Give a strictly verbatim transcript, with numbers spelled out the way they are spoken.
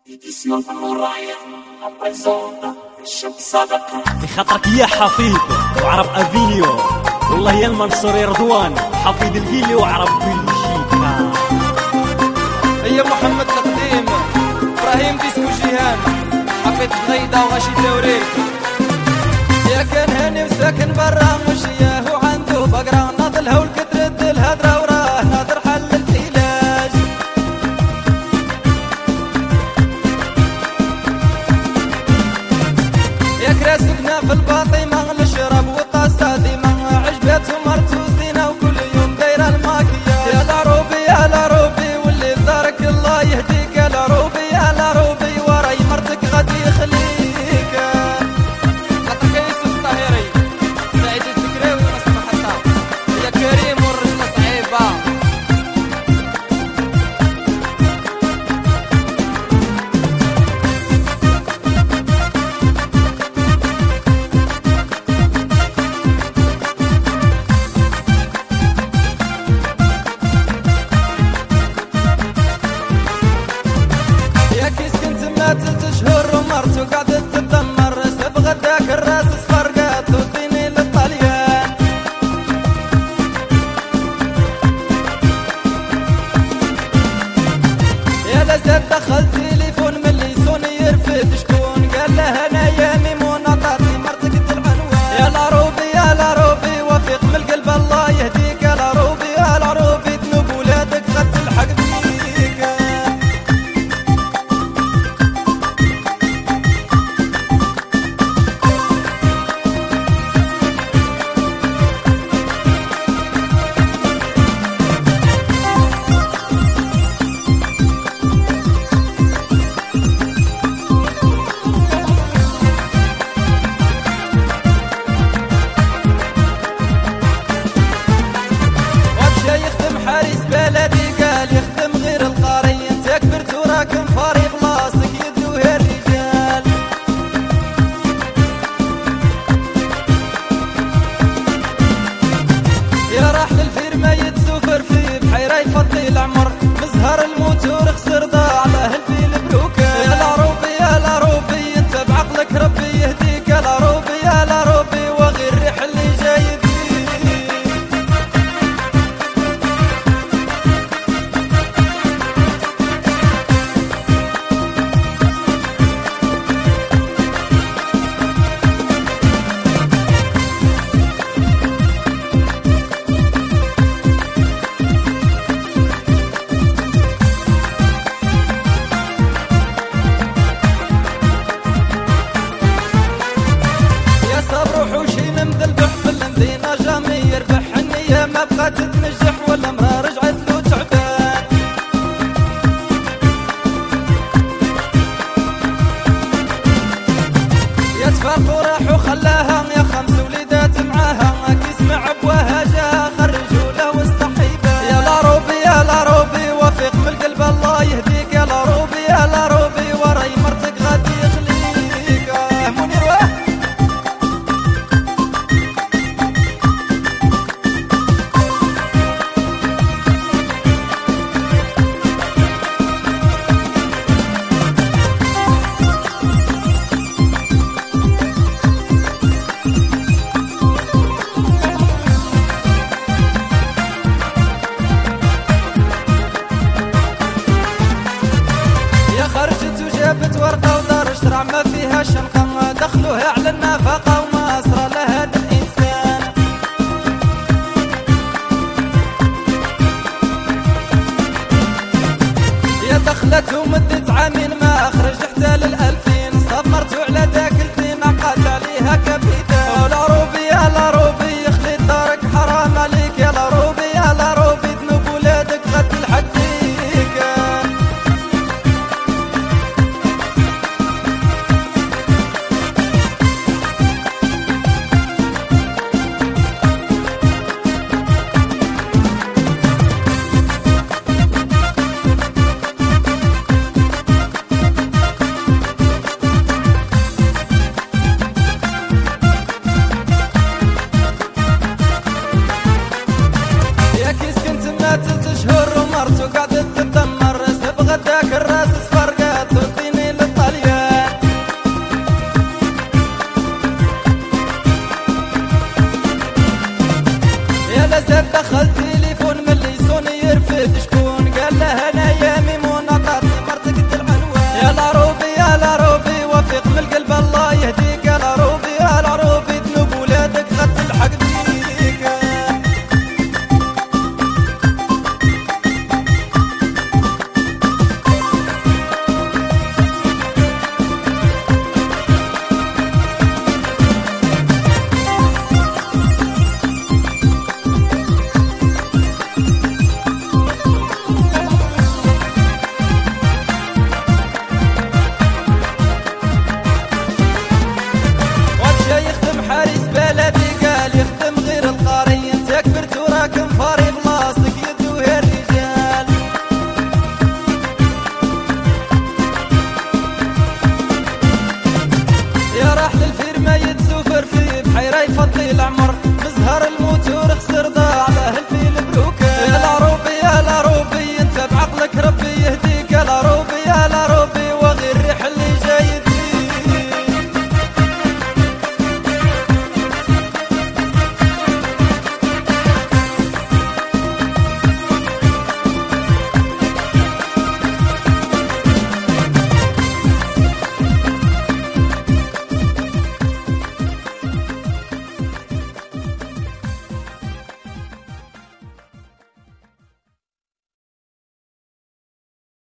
بخاطرك يا حفيظ وعرب افينيو، والله يا المنصوري رضوان حفيظ الجيلي وعرب بلجيكا. هي محمد القديم ابراهيم ديسكو جيهان حفيظ صغيده وغاشي توريت. يا كان هاني وساكن برا مشياه وعنده بقره ناضلها والكترد الهدره وراه ناظر حل العلاج. يا كراسكنا في الباطمه الشراب والطاسه ديما عجبات ومرت وزينه وكل يوم دايره الماكيه. يا العروبي يا العروبي واللي دارك الله يهديك، يا العروبي يا العروبي وراي مرتك غادي يخليك. خاطرك يوسف الطاهري سعيد السكراوي وناس المحطه يا كريم والرجله صعيبه. ثلاث شهور ومرته قعدت تدمر، سب غداك الراس صفرقات وديني للطليان. يا لزاد دخل تليفون من اللي سوني يرفد شكون، قال له انا يا ميمون عطاتني مرتك العنوان. يا العروبي يا العروبي وفيق من القلب الله يهديك، يا العروبي يا العروبي ذنوب ولادك غد تلحق بيك. حارس بلدي قال يخدم غير القاري، انت كبرت وراكم فاري بلاصتك يدوها الرجال. يا راح للفيرما يتسوفر فيه بحيره يفضي العمر، مزهر الموتور خسر ضاع له الفيل بروكان. يا العروبي يا العروبي انت بعقلك ربي يهديك، يا العروبي يا العروبي وغير الريح اللي جاي. يربح النية ما بغات تنجح ولا مرة رجعت له تعبان. يا تفرق وراح وخلاها يا خمس وليدات معاها، كي سمع ابواها جاها خرجوا له والصحيبة. يا العروبي يا العروبي وفيق من القلب الله يهديك، يا العروبي يا العروبي وراي مرتك غادي يخليك. منير واه جابت ورقة ودار اشترع ما فيها شنقة، دخلوها على النفقة وما أسرى لهذا الإنسان. يا دخلت ومدت عامين ما أخرج حتى للألفين، صبرتوا على ذاك الزين عقد عليها كبيدان. العروبي يا العروبي يخلي دارك حرام عليك، يا العروبي يا العروبي ذنوب ولادك غد تلحق بيك. تخسر